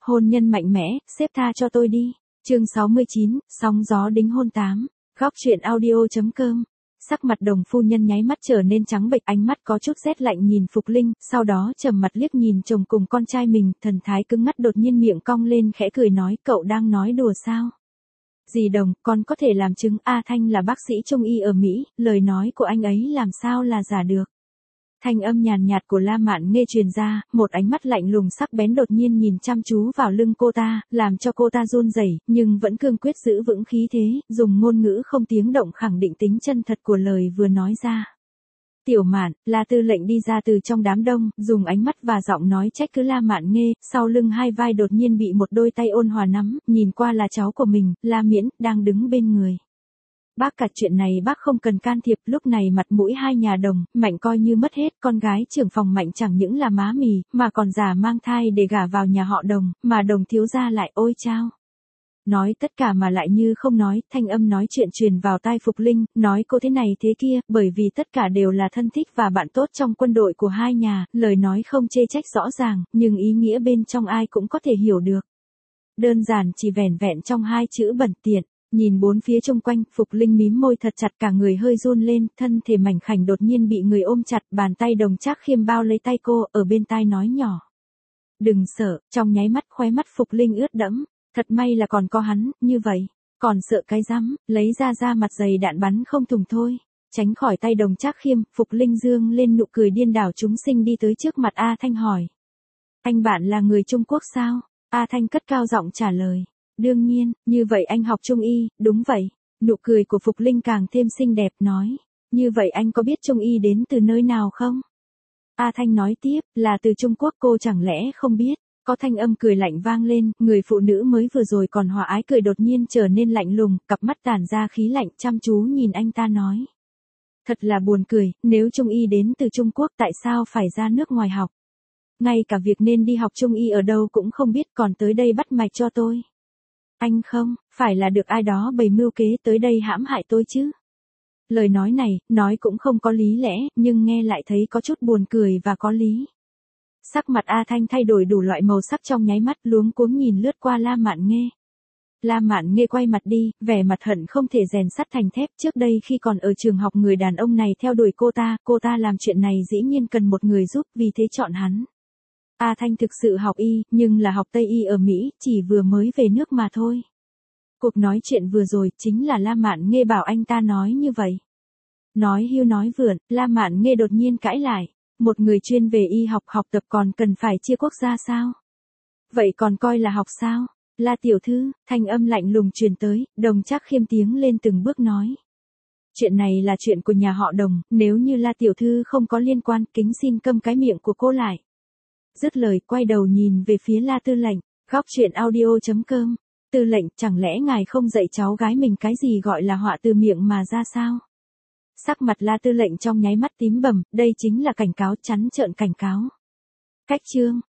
Hôn nhân mạnh mẽ, sếp tha cho tôi đi. Chương 69, sóng gió đính hôn 8. Góc truyện audio.com. Sắc mặt Đồng phu nhân nháy mắt trở nên trắng bệch, ánh mắt có chút rét lạnh nhìn Phục Linh, sau đó trầm mặt liếc nhìn chồng cùng con trai mình, thần thái cứng ngắt, đột nhiên miệng cong lên khẽ cười nói, cậu đang nói đùa sao? Dì Đồng, con có thể làm chứng A Thanh là bác sĩ trung y ở Mỹ, lời nói của anh ấy làm sao là giả được. Thanh âm nhàn nhạt của La Mạn Nghê truyền ra, một ánh mắt lạnh lùng sắc bén đột nhiên nhìn chăm chú vào lưng cô ta, làm cho cô ta run rẩy, nhưng vẫn cương quyết giữ vững khí thế, dùng ngôn ngữ không tiếng động khẳng định tính chân thật của lời vừa nói ra. Tiểu Mạn, La Tư lệnh đi ra từ trong đám đông, dùng ánh mắt và giọng nói trách cứ La Mạn Nghê, sau lưng hai vai đột nhiên bị một đôi tay ôn hòa nắm, nhìn qua là cháu của mình, La Miễn, đang đứng bên người. Bác cả chuyện này bác không cần can thiệp, lúc này mặt mũi hai nhà Đồng, Mạnh coi như mất hết, con gái trưởng phòng Mạnh chẳng những là má mì, mà còn giả mang thai để gả vào nhà họ Đồng, mà Đồng thiếu gia lại ôi chao. Nói tất cả mà lại như không nói, thanh âm nói chuyện truyền vào tai Phục Linh, nói cô thế này thế kia, bởi vì tất cả đều là thân thích và bạn tốt trong quân đội của hai nhà, lời nói không chê trách rõ ràng, nhưng ý nghĩa bên trong ai cũng có thể hiểu được. Đơn giản chỉ vẻn vẹn trong hai chữ bẩn tiện. Nhìn bốn phía xung quanh, Phục Linh mím môi thật chặt, cả người hơi run lên, thân thể mảnh khảnh đột nhiên bị người ôm chặt, bàn tay Đồng Trác Khiêm bao lấy tay cô, ở bên tai nói nhỏ. Đừng sợ, trong nháy mắt khóe mắt Phục Linh ướt đẫm, thật may là còn có hắn, như vậy, còn sợ cái rắm, lấy ra mặt dày đạn bắn không thùng thôi. Tránh khỏi tay Đồng Trác Khiêm, Phục Linh dương lên nụ cười điên đảo chúng sinh đi tới trước mặt A Thanh hỏi. Anh bạn là người Trung Quốc sao? A Thanh cất cao giọng trả lời. Đương nhiên, như vậy anh học Trung y, đúng vậy. Nụ cười của Phục Linh càng thêm xinh đẹp nói. Như vậy anh có biết Trung y đến từ nơi nào không? A Thanh nói tiếp, là từ Trung Quốc, cô chẳng lẽ không biết? Có thanh âm cười lạnh vang lên, người phụ nữ mới vừa rồi còn hòa ái cười đột nhiên trở nên lạnh lùng, cặp mắt tản ra khí lạnh chăm chú nhìn anh ta nói. Thật là buồn cười, nếu Trung y đến từ Trung Quốc tại sao phải ra nước ngoài học? Ngay cả việc nên đi học Trung y ở đâu cũng không biết, còn tới đây bắt mạch cho tôi. Anh không, phải là được ai đó bày mưu kế tới đây hãm hại tôi chứ. Lời nói này, nói cũng không có lý lẽ, nhưng nghe lại thấy có chút buồn cười và có lý. Sắc mặt A Thanh thay đổi đủ loại màu sắc trong nháy mắt, luống cuống nhìn lướt qua La Mạn Nghê. La Mạn Nghê quay mặt đi, vẻ mặt hận không thể rèn sắt thành thép, trước đây khi còn ở trường học người đàn ông này theo đuổi cô ta làm chuyện này dĩ nhiên cần một người giúp, vì thế chọn hắn. A Thanh thực sự học y, nhưng là học Tây y ở Mỹ, chỉ vừa mới về nước mà thôi. Cuộc nói chuyện vừa rồi chính là La Mạn Nghê bảo anh ta nói như vậy. Nói hưu nói vượn, La Mạn Nghê đột nhiên cãi lại. Một người chuyên về y học tập còn cần phải chia quốc gia sao? Vậy còn coi là học sao? La tiểu thư, thanh âm lạnh lùng truyền tới, Đồng Trác Khiêm tiếng lên từng bước nói. Chuyện này là chuyện của nhà họ Đồng, nếu như La tiểu thư không có liên quan, kính xin câm cái miệng của cô lại. Dứt lời quay đầu nhìn về phía La tư lệnh, góc truyện audio.com. Tư lệnh, chẳng lẽ ngài không dạy cháu gái mình cái gì gọi là họa từ miệng mà ra sao? Sắc mặt La tư lệnh trong nháy mắt tím bầm, đây chính là cảnh cáo, trắng trợn cảnh cáo. Cách chương.